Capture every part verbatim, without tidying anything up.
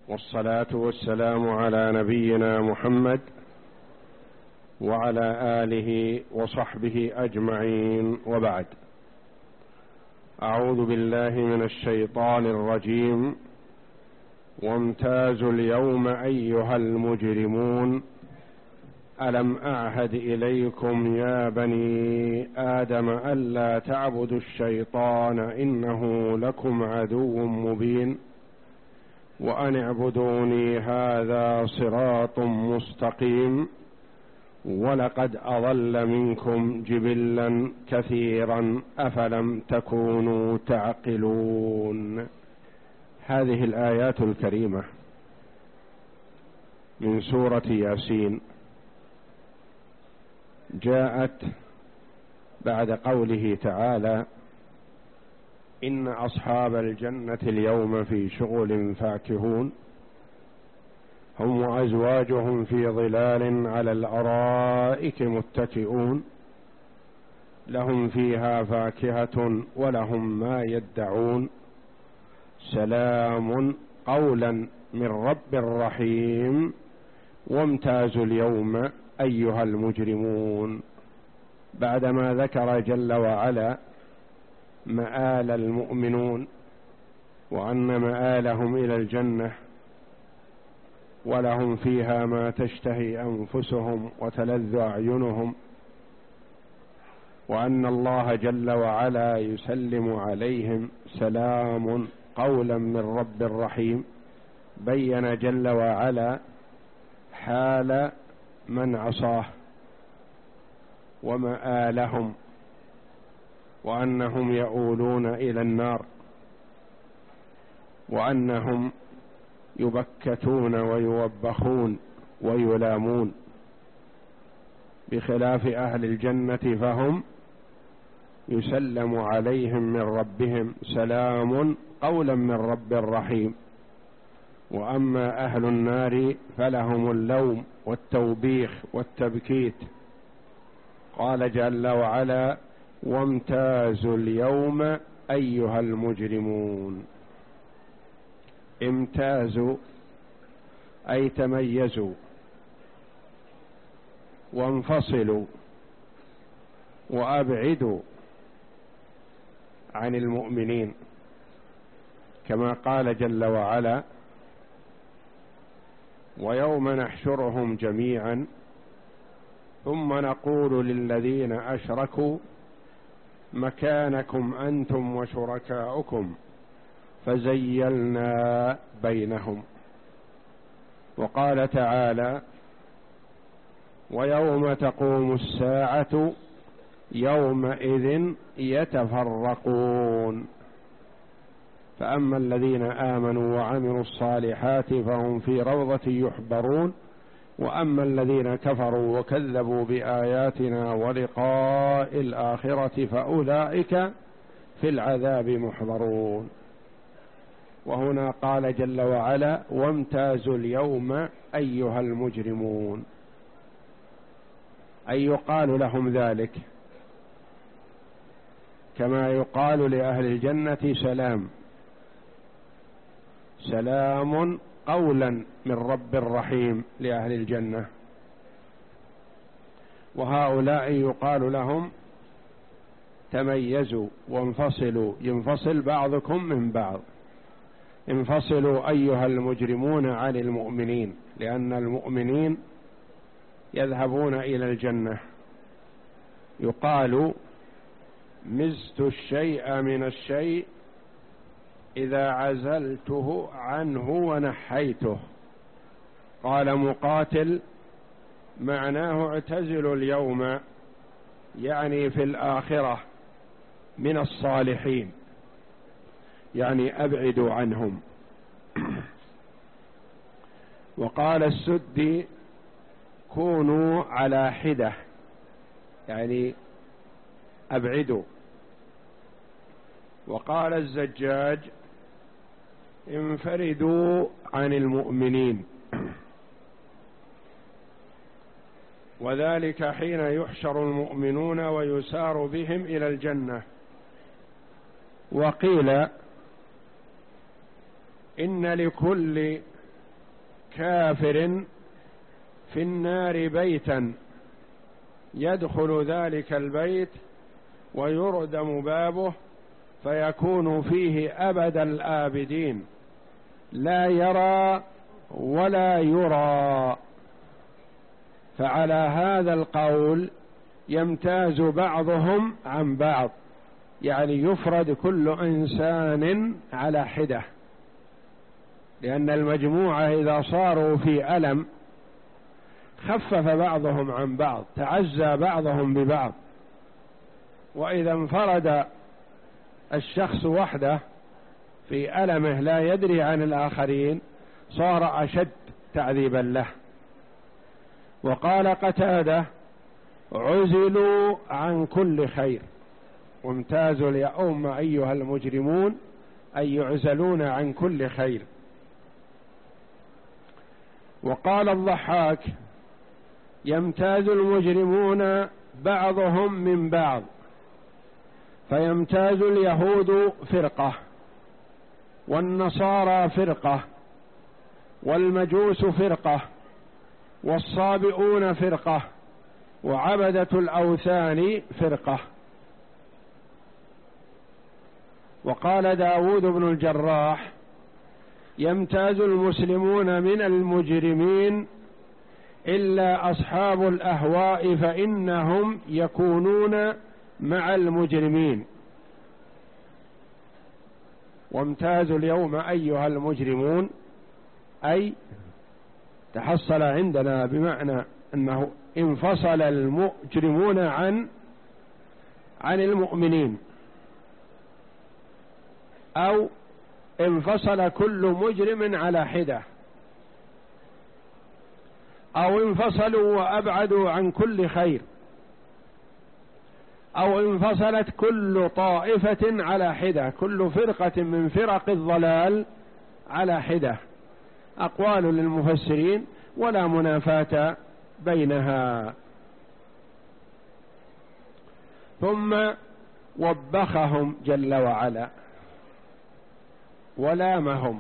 والصلاة والسلام على نبينا محمد وعلى آله وصحبه أجمعين، وبعد. أعوذ بالله من الشيطان الرجيم. وامتازوا اليوم أيها المجرمون ألم أعهد إليكم يا بني آدم ألا تعبدوا الشيطان إنه لكم عدو مبين وأن اعبدوني هذا صراط مستقيم ولقد أضل منكم جبلا كثيرا أفلم تكونوا تعقلون. هذه الآيات الكريمة من سورة ياسين جاءت بعد قوله تعالى: إن أصحاب الجنة اليوم في شغل فاكهون هم وأزواجهم في ظلال على الأرائك متكئون لهم فيها فاكهة ولهم ما يدعون سلام قولا من رب رحيم وامتازوا اليوم أيها المجرمون. بعدما ذكر جل وعلا مآل المؤمنون وأن مآلهم إلى الجنة ولهم فيها ما تشتهي أنفسهم وتلذ أعينهم، وأن الله جل وعلا يسلم عليهم سلام قولا من رب رحيم، بين جل وعلا حال من عصاه ومآلهم وأنهم يؤولون إلى النار وأنهم يبكتون ويوبخون ويلامون، بخلاف أهل الجنة فهم يسلم عليهم من ربهم سلام قولا من رب رحيم. وأما أهل النار فلهم اللوم والتوبيخ والتبكيت. قال جل وعلا: وامتازوا اليوم أيها المجرمون. امتازوا أي تميزوا وانفصلوا وأبعدوا عن المؤمنين، كما قال جل وعلا: ويوم نحشرهم جميعا ثم نقول للذين أشركوا مكانكم أنتم وشركاؤكم فزيلنا بينهم. وقال تعالى: ويوم تقوم الساعة يومئذ يتفرقون. فأما الذين آمنوا وعملوا الصالحات فهم في روضة يحبرون، وأما الذين كفروا وكذبوا بآياتنا ولقاء الآخرة فأولئك في العذاب محضرون. وهنا قال جل وعلا: وامتازوا اليوم أيها المجرمون، أي يقال لهم ذلك كما يقال لأهل الجنة سلام، سلام قولا من رب رحيم لأهل الجنة. وهؤلاء يقال لهم تميزوا وانفصلوا، ينفصل بعضكم من بعض. انفصلوا أيها المجرمون عن المؤمنين، لأن المؤمنين يذهبون إلى الجنة. يقال: مزت الشيء من الشيء إذا عزلته عنه ونحيته. قال مقاتل: معناه اعتزلوا اليوم، يعني في الآخرة من الصالحين، يعني أبعدوا عنهم. وقال السدي: كونوا على حدة، يعني أبعدوا. وقال الزجاج: انفردوا عن المؤمنين. وذلك حين يحشر المؤمنون ويسار بهم إلى الجنة. وقيل إن لكل كافر في النار بيتا يدخل ذلك البيت ويردم بابه فيكون فيه أبد الآبدين لا يرى ولا يرى. فعلى هذا القول يمتاز بعضهم عن بعض، يعني يفرد كل إنسان على حدة، لأن المجموعة إذا صاروا في ألم خفف بعضهم عن بعض، تعزى بعضهم ببعض. وإذا انفرد الشخص وحده في ألمه لا يدري عن الآخرين صار أشد تعذيبا له. وقال قتادة: عزلوا عن كل خير، وامتازوا اليوم أيها المجرمون، أي يعزلون عن كل خير. وقال الضحاك: يمتاز المجرمون بعضهم من بعض، فيمتاز اليهود فرقة، والنصارى فرقة، والمجوس فرقة، والصابئون فرقة، وعبدة الأوثان فرقة. وقال داود بن الجراح: يمتاز المسلمون من المجرمين إلا أصحاب الأهواء فإنهم يكونون مع المجرمين. وامتازوا اليوم أيها المجرمون أي تحصل عندنا بمعنى أنه انفصل المجرمون عن عن المؤمنين، أو انفصل كل مجرم على حدة، أو انفصلوا وأبعدوا عن كل خير، أو انفصلت كل طائفة على حدة، كل فرقة من فرق الضلال على حدة. أقوال للمفسرين ولا منافاة بينها. ثم وبخهم جل وعلا ولامهم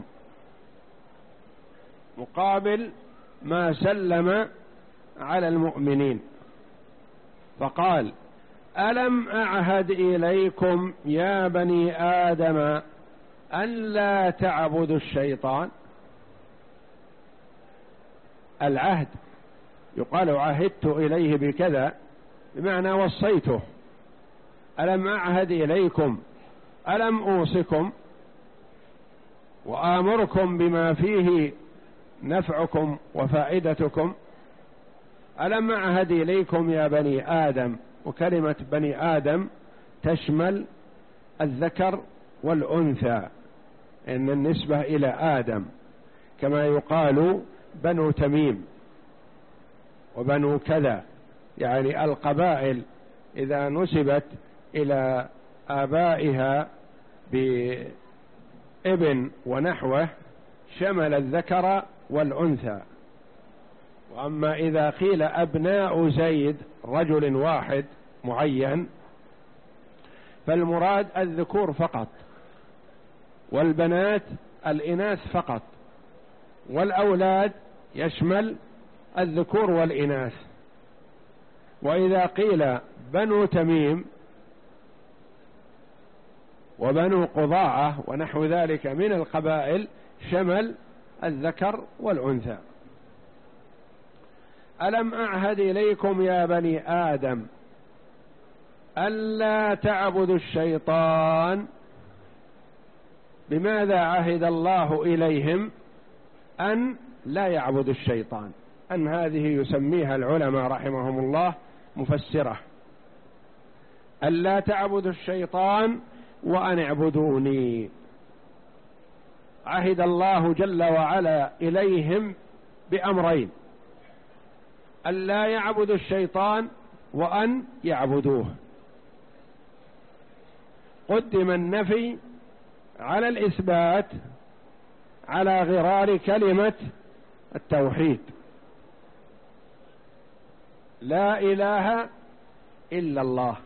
مقابل ما سلم على المؤمنين، فقال: ألم أعهد إليكم يا بني آدم أن لا تعبدوا الشيطان. العهد يقال عهدت إليه بكذا، بمعنى وصيته. ألم أعهد إليكم، ألم أوصكم وآمركم بما فيه نفعكم وفائدتكم. ألم أعهد إليكم يا بني آدم، وكلمة بني آدم تشمل الذكر والأنثى، إن النسبة إلى آدم، كما يقال بنو تميم وبنو كذا، يعني القبائل إذا نسبت إلى آبائها بابن ونحوه شمل الذكر والأنثى. وأما إذا قيل أبناء زيد رجل واحد معين فالمراد الذكور فقط، والبنات الإناث فقط، والأولاد يشمل الذكور والإناث. وإذا قيل بنو تميم وبنو قضاعة ونحو ذلك من القبائل شمل الذكر والأنثى. ألم أعهد إليكم يا بني آدم ألا تعبدوا الشيطان. بماذا عهد الله إليهم أن لا يعبدوا الشيطان؟ أن هذه يسميها العلماء رحمهم الله مفسرة، ألا تعبدوا الشيطان وأن اعبدوني. عهد الله جل وعلا إليهم بأمرين: ألا يعبدوا الشيطان وأن يعبدوه. قدم النفي على الإثبات على غرار كلمة التوحيد: لا إله إلا الله.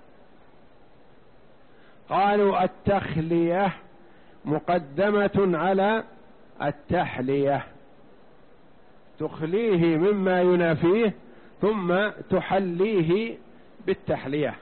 قالوا التخلية مقدمة على التحلية، تخليه مما ينافيه ثم تحليه بالتحلية،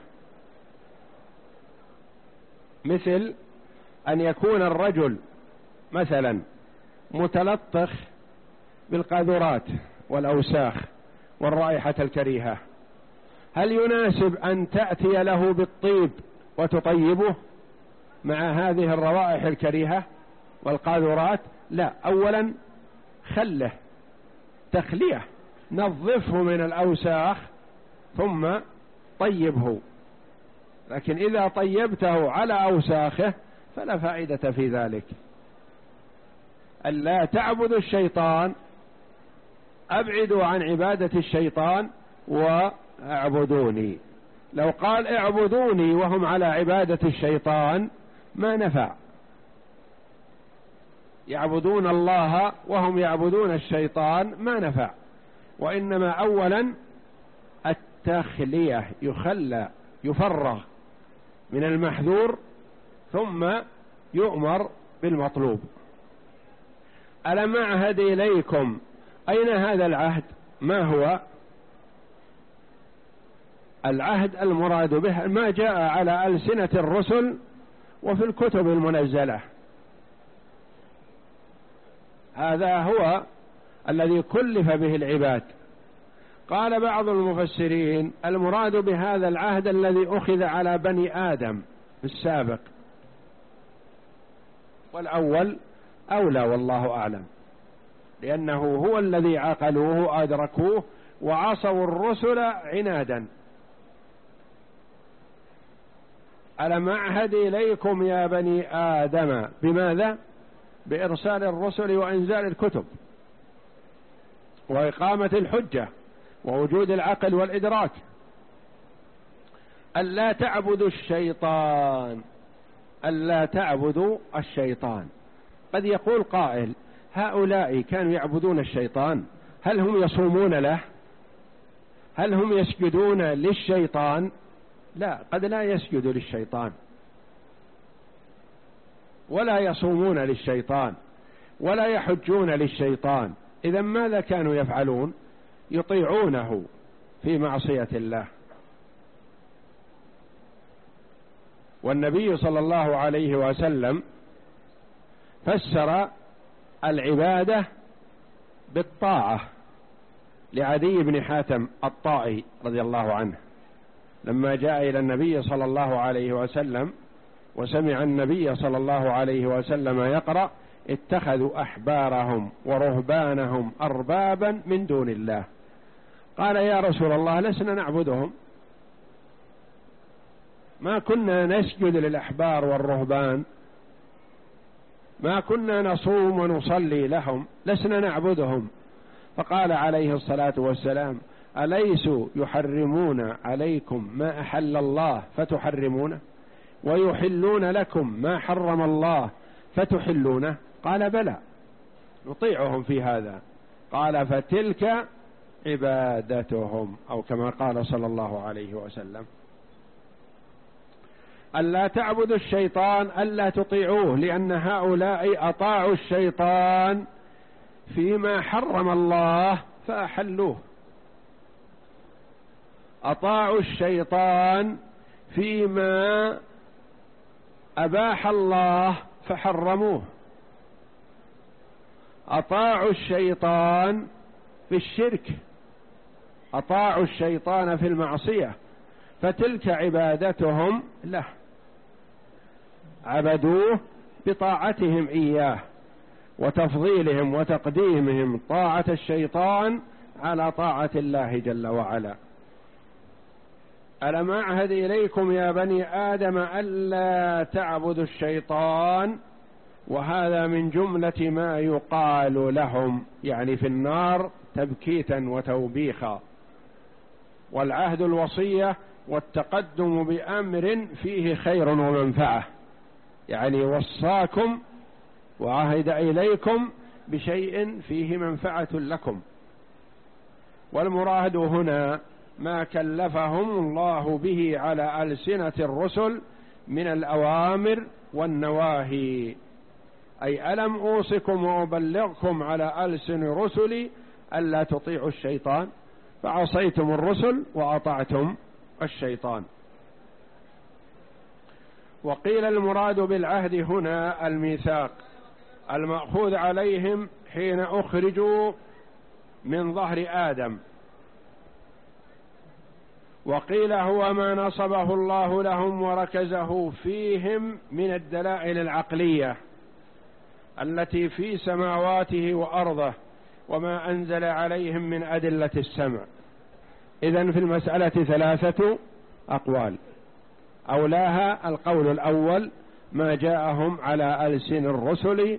مثل أن يكون الرجل مثلا متلطخ بالقاذورات والأوساخ والرائحة الكريهة، هل يناسب أن تأتي له بالطيب وتطيبه مع هذه الروائح الكريهة والقاذورات؟ لا، أولا خله تخليه، نظفه من الأوساخ ثم طيبه، لكن إذا طيبته على أوساخه فلا فائدة في ذلك. ألا تعبدوا الشيطان، أبعدوا عن عبادة الشيطان واعبدوني. لو قال اعبدوني وهم على عبادة الشيطان ما نفع، يعبدون الله وهم يعبدون الشيطان ما نفع، وإنما أولا التخلية، يخلى يفرغ من المحذور ثم يؤمر بالمطلوب. ألم أعهد إليكم، أين هذا العهد؟ ما هو العهد المراد به؟ ما جاء على ألسنة الرسل وفي الكتب المنزلة، هذا هو الذي كلف به العباد. قال بعض المفسرين المراد بهذا العهد الذي أخذ على بني آدم السابق، والأول أولى والله أعلم، لأنه هو الذي عقلوه أدركوه وعصوا الرسل عنادا. ألم أعهد إليكم يا بني آدم، بماذا؟ بإرسال الرسل وإنزال الكتب وإقامة الحجة ووجود العقل والإدراك. ألا تعبدوا الشيطان، ألا تعبدوا الشيطان. قد يقول قائل هؤلاء كانوا يعبدون الشيطان، هل هم يصومون له؟ هل هم يسجدون للشيطان؟ لا، قد لا يسجد للشيطان ولا يصومون للشيطان ولا يحجون للشيطان، إذن ماذا كانوا يفعلون؟ يطيعونه في معصية الله. والنبي صلى الله عليه وسلم فسر العبادة بالطاعة لعدي بن حاتم الطائي رضي الله عنه، لما جاء إلى النبي صلى الله عليه وسلم وسمع النبي صلى الله عليه وسلم يقرأ اتخذوا أحبارهم ورهبانهم أربابا من دون الله. قال يا رسول الله لسنا نعبدهم، ما كنا نسجد للأحبار والرهبان، ما كنا نصوم ونصلي لهم، لسنا نعبدهم. فقال عليه الصلاة والسلام أليسوا يحرمون عليكم ما أحل الله فتحرمونه، ويحلون لكم ما حرم الله فتحلونه؟ قال بلى، نطيعهم في هذا. قال فتلك عبادتهم، أو كما قال صلى الله عليه وسلم. ألا تعبدوا الشيطان، ألا تطيعوه، لأن هؤلاء أطاعوا الشيطان فيما حرم الله فأحلوه، أطاعوا الشيطان فيما أباح الله فحرموه، أطاعوا الشيطان في الشرك، أطاعوا الشيطان في المعصية، فتلك عبادتهم له، عبدوه بطاعتهم إياه وتفضيلهم وتقديمهم طاعة الشيطان على طاعة الله جل وعلا. ألم أعهد إليكم يا بني آدم ألا تعبدوا الشيطان، وهذا من جملة ما يقال لهم، يعني في النار تبكيتا وتوبيخا. والعهد الوصية والتقدم بأمر فيه خير ومنفعة، يعني وصاكم وعهد إليكم بشيء فيه منفعة لكم. والمراد هنا ما كلفهم الله به على ألسنة الرسل من الأوامر والنواهي. أي ألم أوصكم وأبلغكم على ألسن رسلي ألا تطيعوا الشيطان فعصيتم الرسل وأطعتم الشيطان. وقيل المراد بالعهد هنا الميثاق المأخوذ عليهم حين أخرجوا من ظهر آدم، وقيل هو ما نصبه الله لهم وركزه فيهم من الدلائل العقلية التي في سماواته وأرضه وما أنزل عليهم من أدلة السمع. إذن في المسألة ثلاثة أقوال، أولاها القول الأول ما جاءهم على ألسن الرسل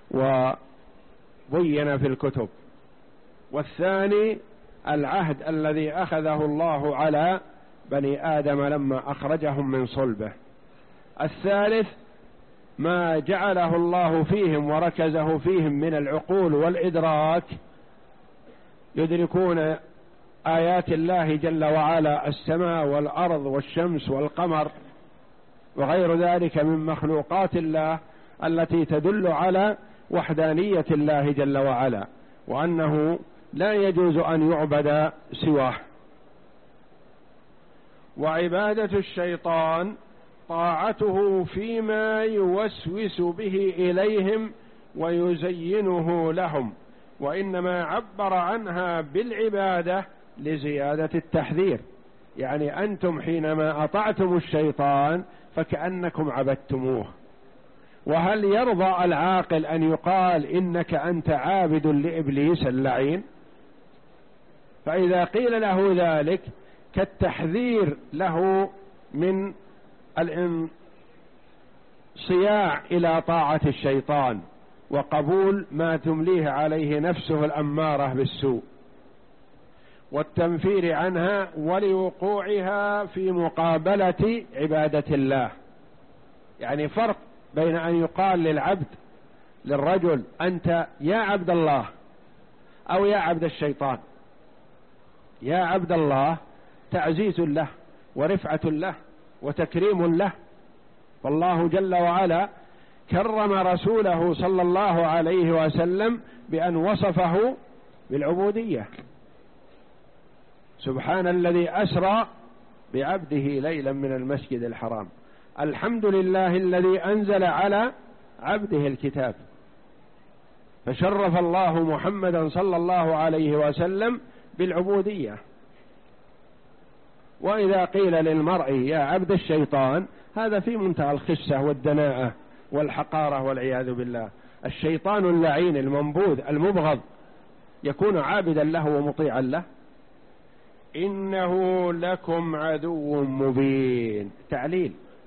وبين في الكتب، والثاني العهد الذي أخذه الله على بني آدم لما أخرجهم من صلبه، الثالث ما جعله الله فيهم وركزه فيهم من العقول والإدراك يدركون آيات الله جل وعلا، السماء والأرض والشمس والقمر وغير ذلك من مخلوقات الله التي تدل على وحدانية الله جل وعلا، وأنه لا يجوز أن يعبد سواه. وعبادة الشيطان طاعته فيما يوسوس به إليهم ويزينه لهم، وإنما عبر عنها بالعبادة لزيادة التحذير، يعني أنتم حينما أطعتم الشيطان فكأنكم عبدتموه. وهل يرضى العاقل أن يقال إنك أنت عابد لإبليس اللعين؟ فإذا قيل له ذلك كالتحذير له من الانصياع إلى طاعة الشيطان وقبول ما تمليه عليه نفسه الأمارة بالسوء والتنفير عنها ولوقوعها في مقابلة عبادة الله. يعني فرق بين أن يقال للعبد للرجل أنت يا عبد الله أو يا عبد الشيطان. يا عبد الله تعزيز له ورفعة له وتكريم له، والله جل وعلا كرم رسوله صلى الله عليه وسلم بأن وصفه بالعبودية. سبحان الذي أسرى بعبده ليلا من المسجد الحرام، الحمد لله الذي أنزل على عبده الكتاب. فشرف الله محمدا صلى الله عليه وسلم بالعبودية. وإذا قيل للمرء يا عبد الشيطان هذا في منتهى الخسة والدناءة والحقارة والعياذ بالله. الشيطان اللعين المنبوذ المبغض يكون عابدا له ومطيعا له؟ إنه لكم عدو مبين، تعليل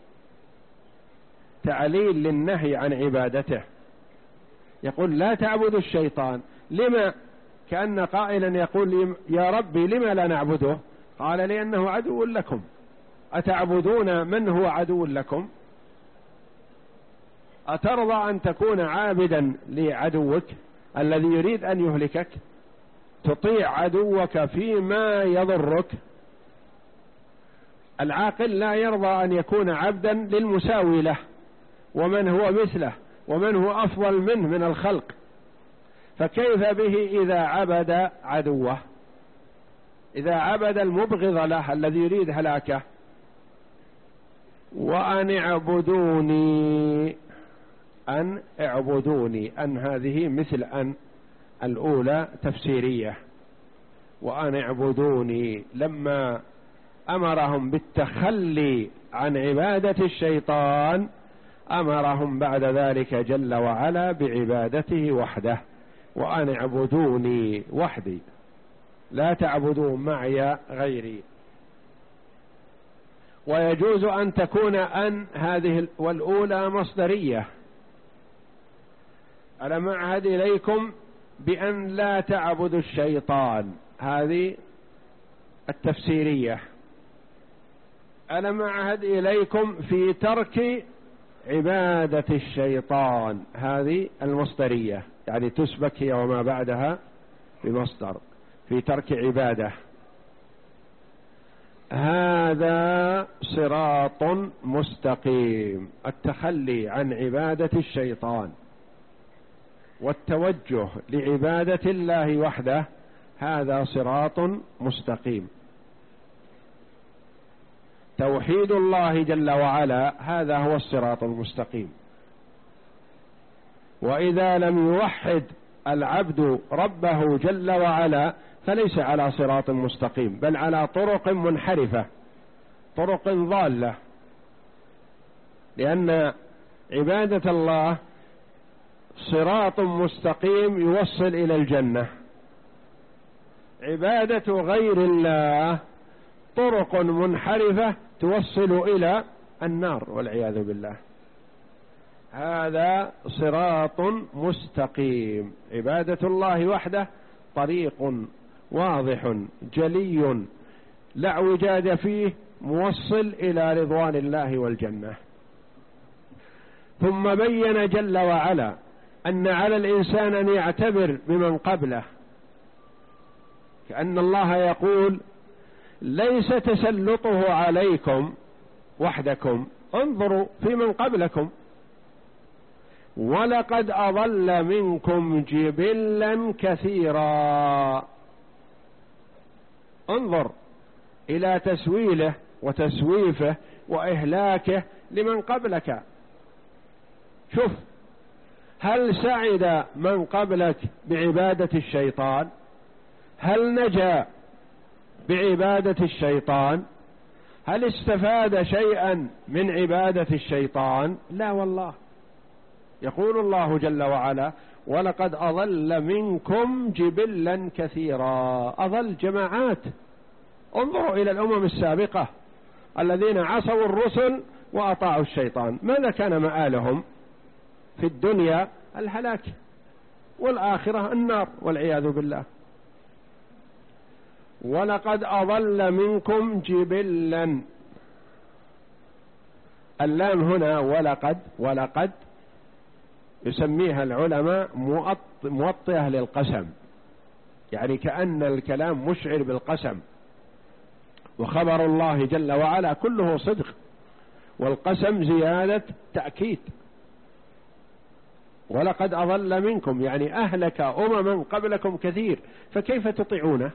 تعليل للنهي عن عبادته. يقول لا تعبدوا الشيطان، لما؟ كأن قائلا يقول يا ربي لما لا نعبده؟ قال لأنه عدو لكم. أتعبدون من هو عدو لكم؟ أترضى أن تكون عابدا لعدوك الذي يريد أن يهلكك؟ تطيع عدوك فيما يضرك؟ العاقل لا يرضى أن يكون عبدا للمساوي له ومن هو مثله ومن هو أفضل منه من الخلق، فكيف به إذا عبد عدوه، إذا عبد المبغض له الذي يريد هلاكه؟ وأن اعبدوني، أن اعبدوني، أن هذه مثل أن الأولى تفسيرية. وأن اعبدوني لما أمرهم بالتخلي عن عبادة الشيطان أمرهم بعد ذلك جل وعلا بعبادته وحده. وأن اعبدوني وحدي لا تعبدوا معي غيري. ويجوز أن تكون أن هذه والأولى مصدرية، ألم أعهد إليكم بأن لا تعبدوا الشيطان، هذه التفسيرية. ألم أعهد إليكم في ترك عبادة الشيطان، هذه المصدرية، يعني تسبك هي وما بعدها بمصدر في ترك عبادة. هذا صراط مستقيم، التخلي عن عبادة الشيطان والتوجه لعبادة الله وحده، هذا صراط مستقيم. توحيد الله جل وعلا هذا هو الصراط المستقيم. وإذا لم يوحد العبد ربه جل وعلا فليس على صراط مستقيم، بل على طرق منحرفة، طرق ضالة، لأن عبادة الله صراط مستقيم يوصل إلى الجنة، عبادة غير الله طرق منحرفة توصل إلى النار والعياذ بالله. هذا صراط مستقيم. عبادة الله وحده طريق واضح جلي لا اعوجاج فيه، موصل إلى رضوان الله والجنة. ثم بين جل وعلا أن على الإنسان أن يعتبر بمن قبله، كأن الله يقول ليس تسلطه عليكم وحدكم، انظروا في من قبلكم، ولقد أضل منكم جبلا كثيرا. انظر إلى تسويله وتسويفه وإهلاكه لمن قبلك. شوف، هل سعد من قبلك بعبادة الشيطان؟ هل نجا بعبادة الشيطان؟ هل استفاد شيئا من عبادة الشيطان؟ لا والله. يقول الله جل وعلا ولقد أضل منكم جبلا كثيرا. أضل جماعات. انظروا إلى الأمم السابقة الذين عصوا الرسل وأطاعوا الشيطان، ماذا كان مآلهم في الدنيا؟ الهلاك، والآخرة النار والعياذ بالله. ولقد أضل منكم جبلا. اللام هنا ولقد، ولقد يسميها العلماء موطئة للقسم، يعني كأن الكلام مشعر بالقسم، وخبر الله جل وعلا كله صدق، والقسم زيادة تأكيد. ولقد أضل منكم يعني أهلك أمما قبلكم كثير، فكيف تطيعونه؟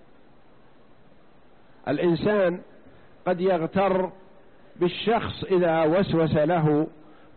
الإنسان قد يغتر بالشخص إذا وسوس له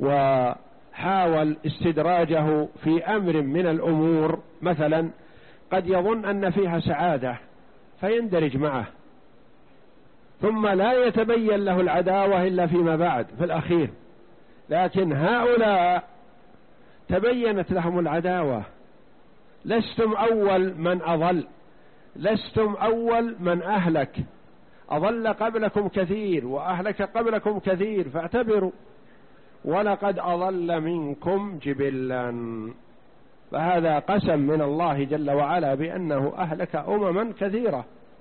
وحاول استدراجه في أمر من الأمور، مثلا قد يظن أن فيها سعادة فيندرج معه، ثم لا يتبين له العداوة إلا فيما بعد في الأخير. لكن هؤلاء تبينت لهم العداوة. لستم أول من أضل، لستم أول من أهلك، أضل قبلكم كثير وأهلك قبلكم كثير، فاعتبروا. ولقد أضل منكم جبلا، فهذا قسم من الله جل وعلا بأنه أهلك أمما كثيرة،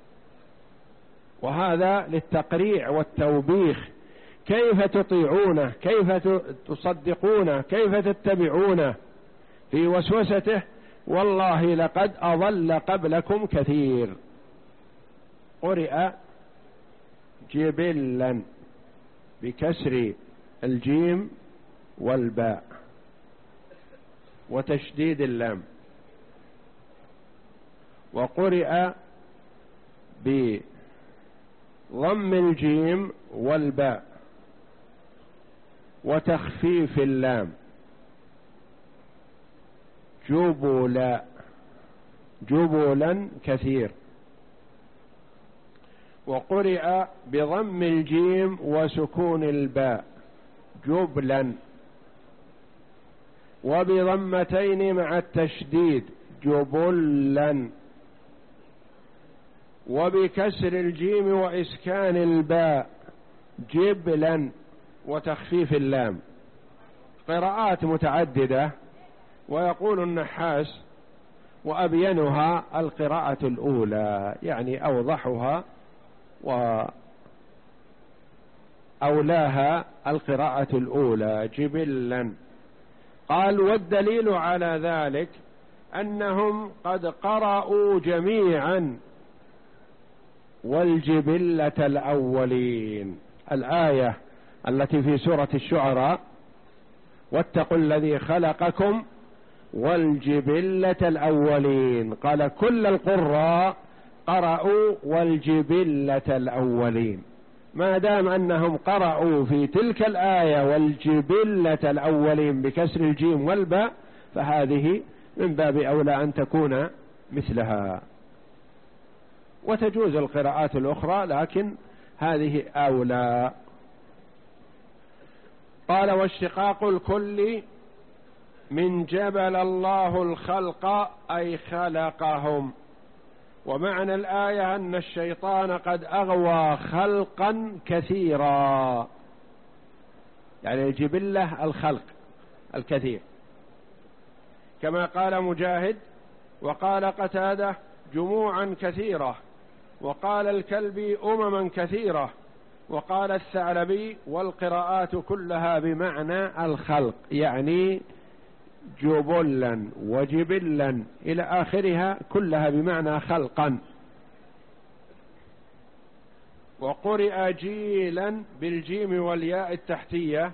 وهذا للتقريع والتوبيخ. كيف تطيعونه؟ كيف تصدقونه؟ كيف تتبعونه في وسوسته؟ والله لقد أضل قبلكم كثير. قرئ جبلا بكسر الجيم والباء وتشديد اللام، وقرئ بضم الجيم والباء وتخفيف اللام، جبلا، جبلا كثير. وقرئ بضم الجيم وسكون الباء جبلا، وبضمتين مع التشديد جبلا، وبكسر الجيم وإسكان الباء جبلا وتخفيف اللام. قراءات متعددة، ويقول النحاس وأبينها القراءة الأولى، يعني أوضحها وأولاها القراءة الأولى جبلا. قال والدليل على ذلك أنهم قد قرأوا جميعا والجبلة الأولين، الآية التي في سورة الشعراء واتقوا الذي خلقكم والجبلة الأولين. قال كل القراء قرأوا والجبلة الأولين، ما دام أنهم قرأوا في تلك الآية والجبلة الأولين بكسر الجيم والباء فهذه من باب أولى أن تكون مثلها. وتجوز القراءات الأخرى لكن هذه أولى. قال واشتقاق الكل من جبل الله الخلق أي خلقهم. ومعنى الآية أن الشيطان قد أغوى خلقا كثيرا، يعني الجبلة الخلق الكثير، كما قال مجاهد وقال قتادة جموعا كثيرة، وقال الكلبي أمما كثيرة، وقال الثعلبي والقراءات كلها بمعنى الخلق، يعني جبلا وجبلا إلى آخرها كلها بمعنى خلقا. وقرئ جيلا بالجيم والياء التحتية.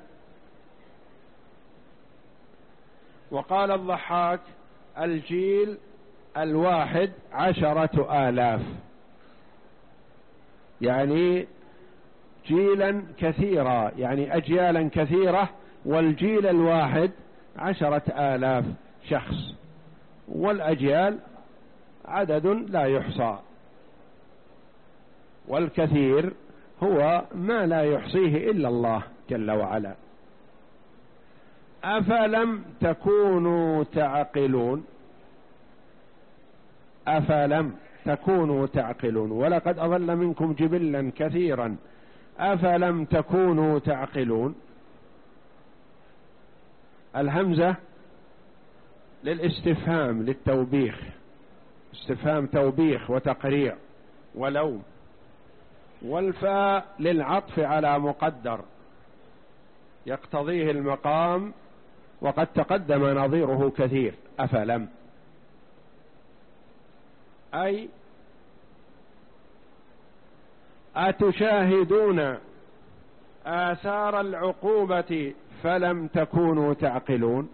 وقال الضحاك الجيل الواحد عشرة آلاف، يعني جيلا كثيرا يعني أجيالا كثيرة، والجيل الواحد عشرة آلاف شخص، والأجيال عدد لا يحصى، والكثير هو ما لا يحصيه إلا الله جل وعلا. أفلم تكونوا تعقلون، أفلم تكونوا تعقلون، ولقد أضل منكم جبلا كثيرا أفلم تكونوا تعقلون. الهمزة للاستفهام للتوبيخ، استفهام توبيخ وتقريع ولوم، والفاء للعطف على مقدر يقتضيه المقام وقد تقدم نظيره كثير. أفلم أي أتشاهدون آثار العقوبة فلم تكونوا تعقلون،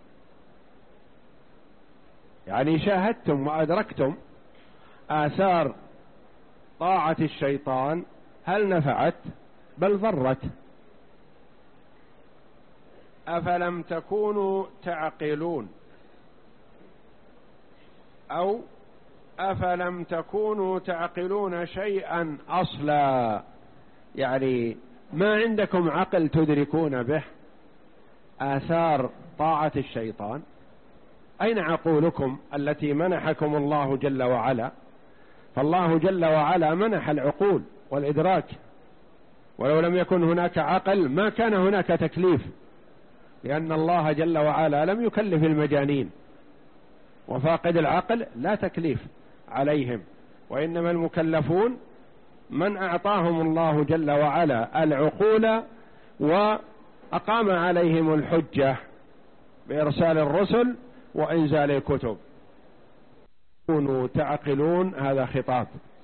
يعني شاهدتم وأدركتم آثار طاعة الشيطان، هل نفعت بل ضرت. أفلم تكونوا تعقلون، أو أفلم تكونوا تعقلون شيئا أصلا، يعني ما عندكم عقل تدركون به آثار طاعة الشيطان. أين عقولكم التي منحكم الله جل وعلا؟ فالله جل وعلا منح العقول والإدراك، ولو لم يكن هناك عقل ما كان هناك تكليف، لأن الله جل وعلا لم يكلف المجانين، وفاقد العقل لا تكليف عليهم، وإنما المكلفون من أعطاهم الله جل وعلا العقول وأقام عليهم الحجة بإرسال الرسل وإنزال الكتب. كونوا تعقلون هذا خطاب،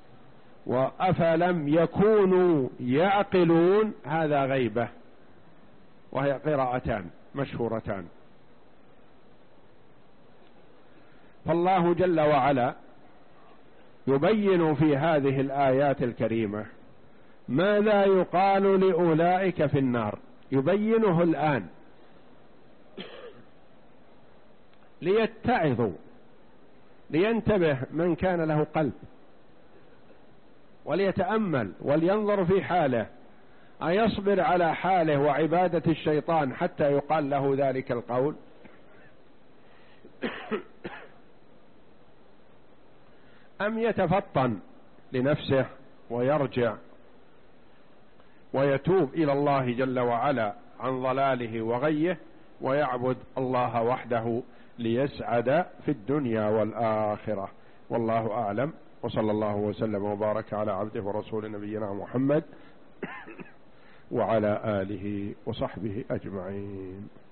وأفلم يكونوا يعقلون هذا غيبة، وهي قراءتان مشهورتان. فالله جل وعلا يبين في هذه الآيات الكريمة ماذا يقال لأولئك في النار، يبينه الآن ليتعظوا، لينتبه من كان له قلب، وليتأمل ولينظر في حاله، أيصبر على حاله وعبادة الشيطان حتى يقال له ذلك القول، أم يتفطن لنفسه ويرجع ويتوب إلى الله جل وعلا عن ضلاله وغيه ويعبد الله وحده ليسعد في الدنيا والآخرة. والله أعلم، وصلى الله وسلم وبارك على عبده ورسول نبينا محمد وعلى آله وصحبه أجمعين.